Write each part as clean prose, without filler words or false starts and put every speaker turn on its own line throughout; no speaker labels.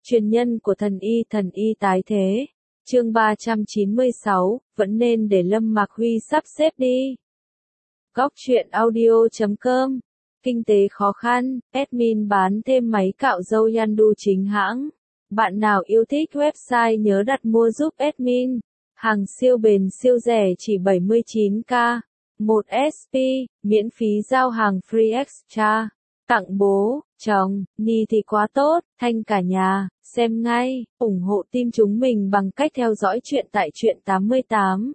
Truyền nhân của thần y tái thế. Chương 396, vẫn nên để Lâm Mạc Huy sắp xếp đi. Góc truyện audio.com. Kinh tế khó khăn, admin bán thêm máy cạo râu Yandu chính hãng. Bạn nào yêu thích website nhớ đặt mua giúp admin. Hàng siêu bền siêu rẻ chỉ 79k. 1SP, miễn phí giao hàng free extra. Tặng bố, chồng, ni thì quá tốt, thanh cả nhà, xem ngay, ủng hộ team chúng mình bằng cách theo dõi chuyện tại Truyện 88.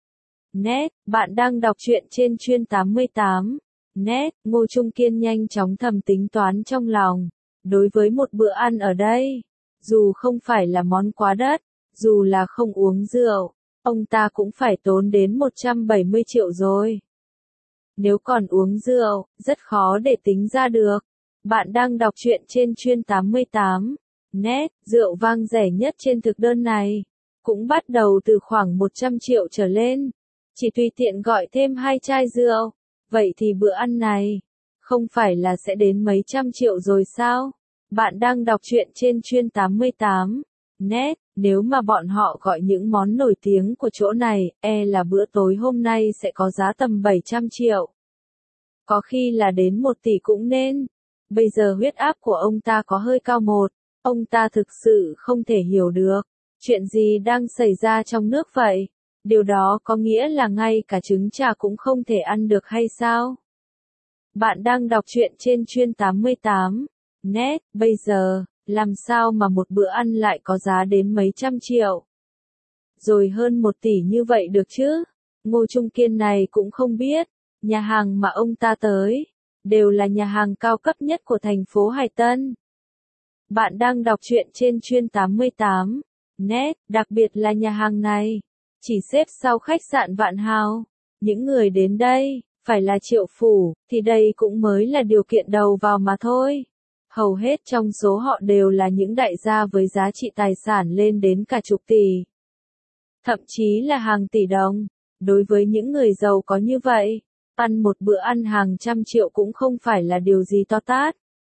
Net, bạn đang đọc truyện trên Truyện 88. Net, Ngô Trung Kiên nhanh chóng thầm tính toán trong lòng. Đối với một bữa ăn ở đây, dù không phải là món quá đắt, dù là không uống rượu, ông ta cũng phải tốn đến 170 triệu rồi. Nếu còn uống rượu, rất khó để tính ra được. Bạn đang đọc truyện trên Truyện 88. Net, rượu vang rẻ nhất trên thực đơn này. Cũng bắt đầu từ khoảng 100 triệu trở lên. Chỉ tùy tiện gọi thêm 2 chai rượu. Vậy thì bữa ăn này, không phải là sẽ đến mấy trăm triệu rồi sao? Bạn đang đọc truyện trên Truyện 88. Net, nếu mà bọn họ gọi những món nổi tiếng của chỗ này, là bữa tối hôm nay sẽ có giá tầm 700 triệu. Có khi là đến 1 tỷ cũng nên. Bây giờ huyết áp của ông ta có hơi cao một. Ông ta thực sự không thể hiểu được. Chuyện gì đang xảy ra trong nước vậy? Điều đó có nghĩa là ngay cả trứng trà cũng không thể ăn được hay sao? Bạn đang đọc truyện trên Truyện 88. Net, bây giờ, làm sao mà một bữa ăn lại có giá đến mấy trăm triệu? Rồi hơn 1 tỷ như vậy được chứ? Ngô Trung Kiên này cũng không biết. Nhà hàng mà ông ta tới, đều là nhà hàng cao cấp nhất của thành phố Hải Tân. Bạn đang đọc truyện trên Truyện 88. Net, đặc biệt là nhà hàng này, chỉ xếp sau khách sạn Vạn Hào. Những người đến đây, phải là triệu phủ, thì đây cũng mới là điều kiện đầu vào mà thôi. Hầu hết trong số họ đều là những đại gia với giá trị tài sản lên đến cả chục tỷ. Thậm chí là hàng tỷ đồng. Đối với những người giàu có như vậy, ăn một bữa ăn hàng trăm triệu cũng không phải là điều gì to tát.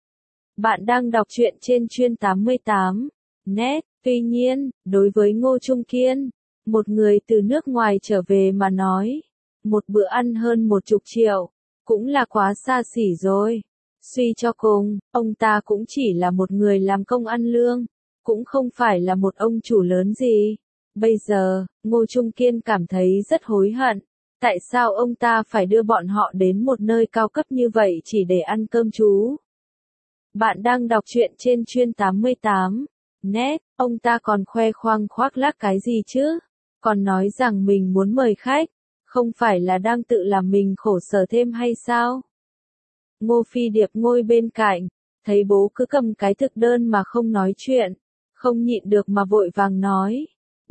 Bạn đang đọc truyện trên Truyện 88. Net, tuy nhiên, đối với Ngô Trung Kiên, một người từ nước ngoài trở về mà nói, một bữa ăn hơn 10 triệu, cũng là quá xa xỉ rồi. Suy cho cùng, ông ta cũng chỉ là một người làm công ăn lương, cũng không phải là một ông chủ lớn gì. Bây giờ, Ngô Trung Kiên cảm thấy rất hối hận. Tại sao ông ta phải đưa bọn họ đến một nơi cao cấp như vậy chỉ để ăn cơm chú? Bạn đang đọc truyện trên Truyện 88. Net, ông ta còn khoe khoang khoác lác cái gì chứ? Còn nói rằng mình muốn mời khách, không phải là đang tự làm mình khổ sở thêm hay sao? Ngô Phi Điệp ngồi bên cạnh, thấy bố cứ cầm cái thực đơn mà không nói chuyện, không nhịn được mà vội vàng nói.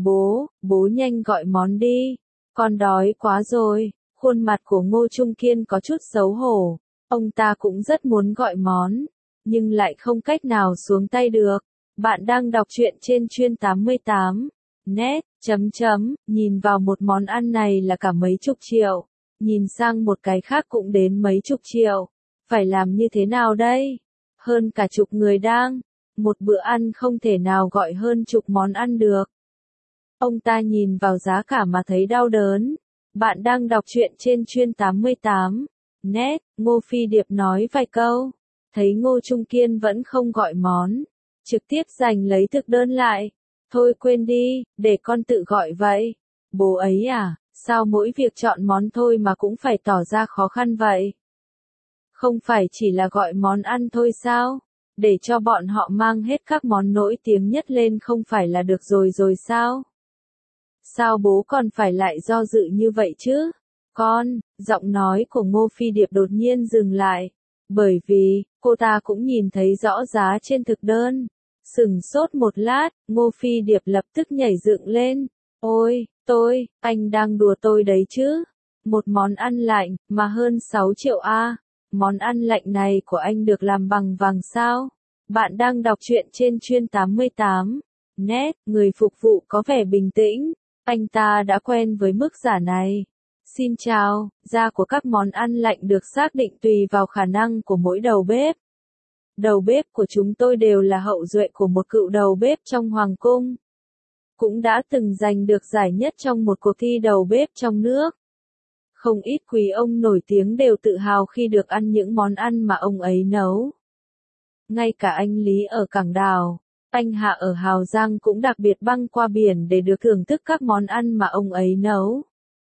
Bố nhanh gọi món đi, con đói quá rồi. Khuôn mặt của Ngô Trung Kiên có chút xấu hổ, ông ta cũng rất muốn gọi món, nhưng lại không cách nào xuống tay được. Bạn đang đọc truyện trên Truyện 88. Net, nhìn vào một món ăn này là cả mấy chục triệu, nhìn sang một cái khác cũng đến mấy chục triệu. Phải làm như thế nào đây? Hơn cả chục người đang, một bữa ăn không thể nào gọi hơn chục món ăn được. Ông ta nhìn vào giá cả mà thấy đau đớn. Bạn đang đọc truyện trên Truyện 88. Net, Ngô Phi Điệp nói vài câu, thấy Ngô Trung Kiên vẫn không gọi món, trực tiếp giành lấy thực đơn lại. Thôi quên đi, để con tự gọi vậy. Bố ấy à, sao mỗi việc chọn món thôi mà cũng phải tỏ ra khó khăn vậy? Không phải chỉ là gọi món ăn thôi sao? Để cho bọn họ mang hết các món nổi tiếng nhất lên không phải là được rồi sao? Sao bố còn phải lại do dự như vậy chứ? Giọng nói của Ngô Phi Điệp đột nhiên dừng lại. Bởi vì, cô ta cũng nhìn thấy rõ giá trên thực đơn. Sửng sốt một lát, Ngô Phi Điệp lập tức nhảy dựng lên. Ôi, anh đang đùa tôi đấy chứ? Một món ăn lạnh, mà hơn 6 triệu a. Món ăn lạnh này của anh được làm bằng vàng sao? Bạn đang đọc truyện trên Truyện 88. Net, người phục vụ có vẻ bình tĩnh. Anh ta đã quen với mức giá này. Xin chào, giá của các món ăn lạnh được xác định tùy vào khả năng của mỗi đầu bếp. Đầu bếp của chúng tôi đều là hậu duệ của một cựu đầu bếp trong hoàng cung. Cũng đã từng giành được giải nhất trong một cuộc thi đầu bếp trong nước. Không ít quý ông nổi tiếng đều tự hào khi được ăn những món ăn mà ông ấy nấu. Ngay cả anh Lý ở Cảng Đào, anh Hạ ở Hào Giang cũng đặc biệt băng qua biển để được thưởng thức các món ăn mà ông ấy nấu.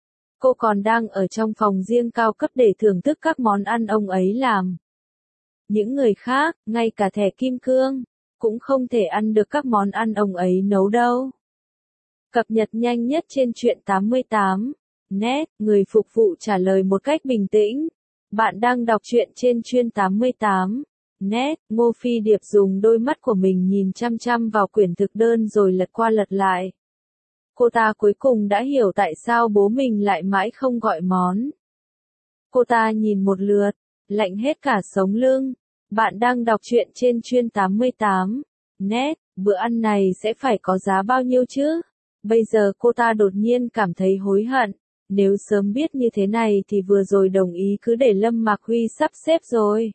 Cô còn đang ở trong phòng riêng cao cấp để thưởng thức các món ăn ông ấy làm. Những người khác, ngay cả thẻ kim cương, cũng không thể ăn được các món ăn ông ấy nấu đâu. Cập nhật nhanh nhất trên Truyện 88 net, người phục vụ trả lời một cách bình tĩnh. Bạn đang đọc truyện trên Truyện 88 net. Ngô Phi Điệp dùng đôi mắt của mình nhìn chăm chăm vào quyển thực đơn rồi lật qua lật lại. Cô ta cuối cùng đã hiểu tại sao bố mình lại mãi không gọi món. Cô ta nhìn một lượt, lạnh hết cả sống lưng. Bạn đang đọc truyện trên Truyện 88 net. Bữa ăn này sẽ phải có giá bao nhiêu chứ? Bây giờ cô ta đột nhiên cảm thấy hối hận. Nếu sớm biết như thế này thì vừa rồi đồng ý cứ để Lâm Mạc Huy sắp xếp rồi.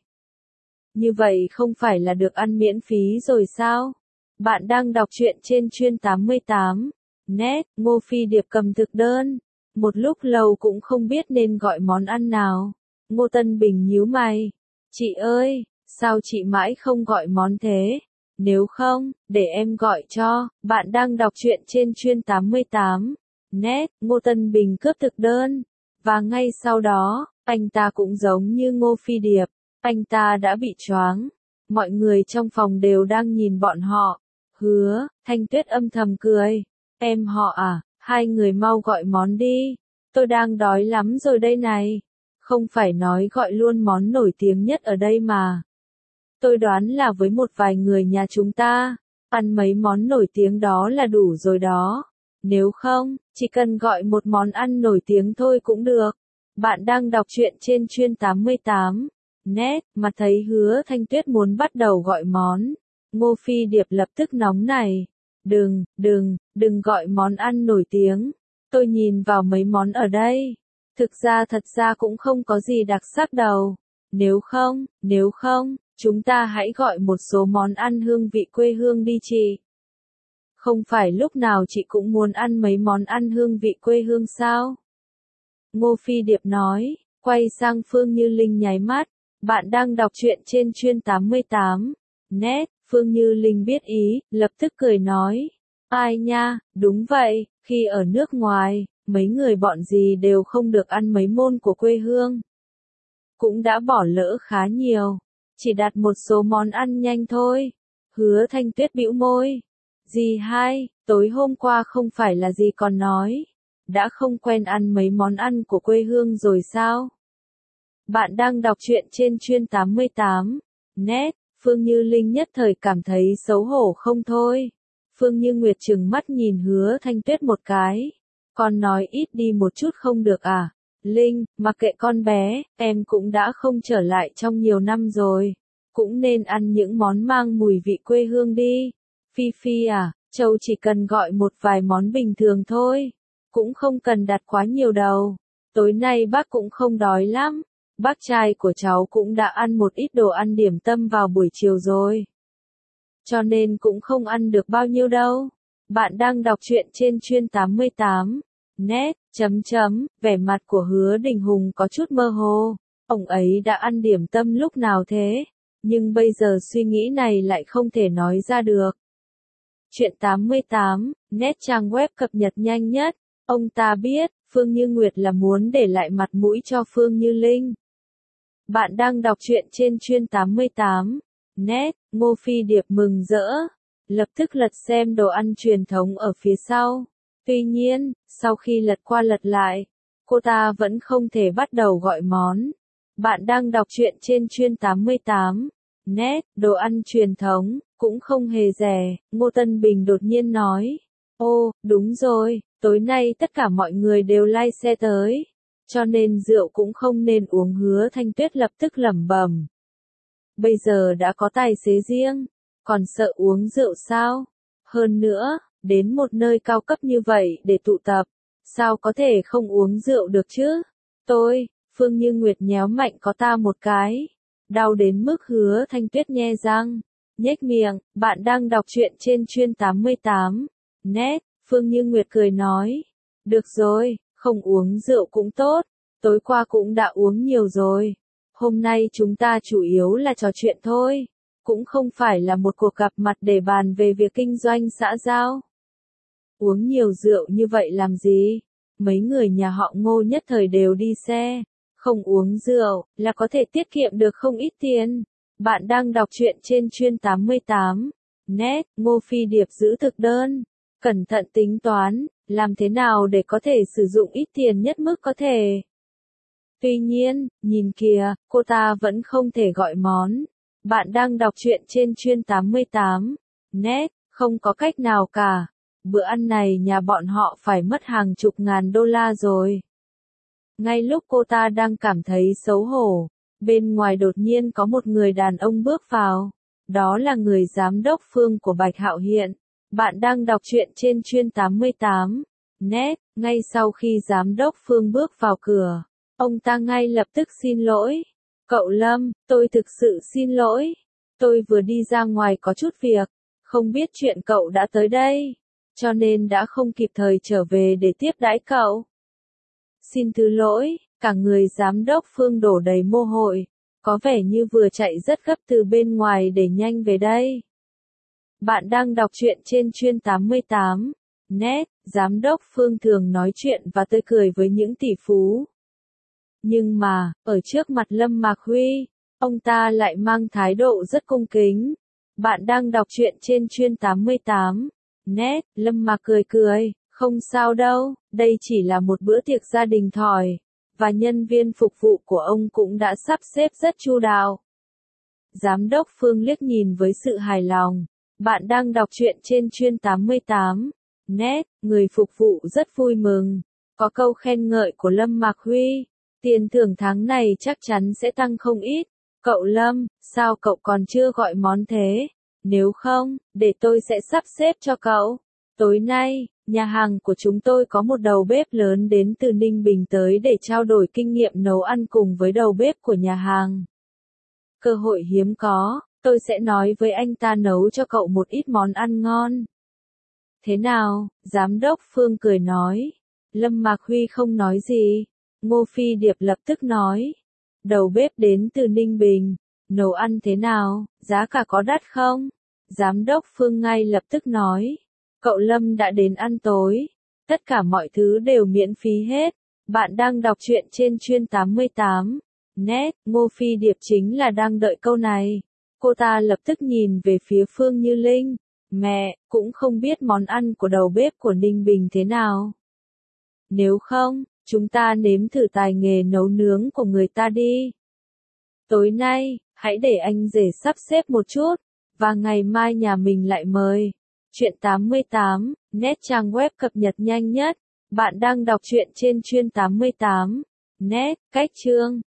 Như vậy không phải là được ăn miễn phí rồi sao? Bạn đang đọc truyện trên Truyện 88 net. Ngô Phi Điệp cầm thực đơn. Một lúc lâu cũng không biết nên gọi món ăn nào. Ngô Tân Bình nhíu mày. Chị ơi, sao chị mãi không gọi món thế? Nếu không, để em gọi cho. Bạn đang đọc truyện trên Truyện 88 net. Ngô Tân Bình cướp thực đơn. Và ngay sau đó, anh ta cũng giống như Ngô Phi Điệp. Anh ta đã bị choáng. Mọi người trong phòng đều đang nhìn bọn họ. Hứa, Thanh Tuyết âm thầm cười. Em họ à, hai người mau gọi món đi. Tôi đang đói lắm rồi đây này. Không phải nói gọi luôn món nổi tiếng nhất ở đây mà. Tôi đoán là với một vài người nhà chúng ta, ăn mấy món nổi tiếng đó là đủ rồi đó. Nếu không, chỉ cần gọi một món ăn nổi tiếng thôi cũng được. Bạn đang đọc truyện trên Truyện 88 net, mà thấy Hứa Thanh Tuyết muốn bắt đầu gọi món. Ngô Phi Điệp lập tức nóng nảy. Đừng gọi món ăn nổi tiếng. Tôi nhìn vào mấy món ở đây. Thật ra cũng không có gì đặc sắc đâu. Nếu không, chúng ta hãy gọi một số món ăn hương vị quê hương đi chị. Không phải lúc nào chị cũng muốn ăn mấy món ăn hương vị quê hương sao? Ngô Phi Điệp nói, quay sang Phương Như Linh nháy mắt. Bạn đang đọc truyện trên Truyện 88 net. Phương Như Linh biết ý, lập tức cười nói. Ai nha, đúng vậy, khi ở nước ngoài, mấy người bọn gì đều không được ăn mấy món của quê hương. Cũng đã bỏ lỡ khá nhiều. Chỉ đặt một số món ăn nhanh thôi. Hứa Thanh Tuyết bĩu môi. Dì hai, tối hôm qua không phải là dì còn nói. Đã không quen ăn mấy món ăn của quê hương rồi sao? Bạn đang đọc truyện trên Truyện 88 net. Phương Như Linh nhất thời cảm thấy xấu hổ không thôi. Phương Như Nguyệt trừng mắt nhìn Hứa Thanh Tuyết một cái. Con nói ít đi một chút không được à? Linh, mặc kệ con bé, em cũng đã không trở lại trong nhiều năm rồi. Cũng nên ăn những món mang mùi vị quê hương đi. Phi Phi à, Châu chỉ cần gọi một vài món bình thường thôi. Cũng không cần đặt quá nhiều đâu. Tối nay bác cũng không đói lắm. Bác trai của cháu cũng đã ăn một ít đồ ăn điểm tâm vào buổi chiều rồi. Cho nên cũng không ăn được bao nhiêu đâu. Bạn đang đọc truyện trên Truyện 88 net. Vẻ mặt của Hứa Đình Hùng có chút mơ hồ. Ông ấy đã ăn điểm tâm lúc nào thế? Nhưng bây giờ suy nghĩ này lại không thể nói ra được. Truyện 88 net trang web cập nhật nhanh nhất. Ông ta biết, Phương Như Nguyệt là muốn để lại mặt mũi cho Phương Như Linh. Bạn đang đọc truyện trên Truyện 88 net. Ngô Phi Điệp mừng rỡ. Lập tức lật xem đồ ăn truyền thống ở phía sau. Tuy nhiên, sau khi lật qua lật lại, cô ta vẫn không thể bắt đầu gọi món. Bạn đang đọc truyện trên Truyện 88 net. Đồ ăn truyền thống, cũng không hề rẻ. Ngô Tân Bình đột nhiên nói. Ô, đúng rồi, tối nay tất cả mọi người đều lai xe tới. Cho nên rượu cũng không nên uống. Hứa Thanh Tuyết lập tức lẩm bẩm. Bây giờ đã có tài xế riêng, còn sợ uống rượu sao? Hơn nữa, đến một nơi cao cấp như vậy để tụ tập, sao có thể không uống rượu được chứ? Phương Như Nguyệt nhéo mạnh có ta một cái. đau đến mức Hứa Thanh Tuyết nhe răng, nhếch miệng. Bạn đang đọc truyện trên chuyên 88 net. Phương Như Nguyệt cười nói, được rồi, không uống rượu cũng tốt, tối qua cũng đã uống nhiều rồi. Hôm nay chúng ta chủ yếu là trò chuyện thôi, cũng không phải là một cuộc gặp mặt để bàn về việc kinh doanh xã giao. Uống nhiều rượu như vậy làm gì? Mấy người nhà họ Ngô nhất thời đều đi xe, không uống rượu là có thể tiết kiệm được không ít tiền. Bạn đang đọc truyện trên chuyên 88 net. Ngô Phi Điệp giữ thực đơn, cẩn thận tính toán, làm thế nào để có thể sử dụng ít tiền nhất mức có thể. Tuy nhiên, nhìn kìa, cô ta vẫn không thể gọi món. Bạn đang đọc truyện trên chuyên 88 net, không có cách nào cả. Bữa ăn này nhà bọn họ phải mất hàng chục ngàn đô la rồi. Ngay lúc cô ta đang cảm thấy xấu hổ, bên ngoài đột nhiên có một người đàn ông bước vào. Đó là người giám đốc Phương của Bạch Hạo Hiện. Bạn đang đọc truyện trên chuyên 88 net. Ngay sau khi giám đốc Phương bước vào cửa, ông ta ngay lập tức xin lỗi. Cậu Lâm, tôi thực sự xin lỗi. Tôi vừa đi ra ngoài có chút việc, không biết chuyện cậu đã tới đây, cho nên đã không kịp thời trở về để tiếp đãi cậu. Xin thứ lỗi. Cả người giám đốc Phương đổ đầy mồ hôi, có vẻ như vừa chạy rất gấp từ bên ngoài để nhanh về đây. Bạn đang đọc truyện trên chuyên 88 net. Giám đốc Phương thường nói chuyện và tươi cười với những tỷ phú. Nhưng mà, ở trước mặt Lâm Mạc Huy, ông ta lại mang thái độ rất cung kính. Bạn đang đọc truyện trên chuyên 88 net. Lâm Mạc cười cười, không sao đâu, đây chỉ là một bữa tiệc gia đình thỏi, và nhân viên phục vụ của ông cũng đã sắp xếp rất chu đáo. Giám đốc Phương liếc nhìn với sự hài lòng. Bạn đang đọc truyện trên chuyên 88 net. Người phục vụ rất vui mừng. Có câu khen ngợi của Lâm Mạc Huy. Tiền thưởng tháng này chắc chắn sẽ tăng không ít. Cậu Lâm, sao cậu còn chưa gọi món thế? Nếu không, để tôi sẽ sắp xếp cho cậu. Tối nay, nhà hàng của chúng tôi có một đầu bếp lớn đến từ Ninh Bình tới để trao đổi kinh nghiệm nấu ăn cùng với đầu bếp của nhà hàng. Cơ hội hiếm có, tôi sẽ nói với anh ta nấu cho cậu một ít món ăn ngon. Thế nào? Giám đốc Phương cười nói. Lâm Mạc Huy không nói gì. Ngô Phi Điệp lập tức nói. Đầu bếp đến từ Ninh Bình, nấu ăn thế nào, giá cả có đắt không? Giám đốc Phương ngay lập tức nói. Cậu Lâm đã đến ăn tối. Tất cả mọi thứ đều miễn phí hết. Bạn đang đọc truyện trên chuyên 88 net. Ngô Phi Điệp chính là đang đợi câu này. Cô ta lập tức nhìn về phía Phương Như Linh. Mẹ, cũng không biết món ăn của đầu bếp của Ninh Bình thế nào. Nếu không, chúng ta nếm thử tài nghề nấu nướng của người ta đi. Tối nay, hãy để anh rể sắp xếp một chút, và ngày mai nhà mình lại mời. Chuyện 88 net, trang web cập nhật nhanh nhất. Bạn đang đọc truyện trên chuyên 88 net. Cách chương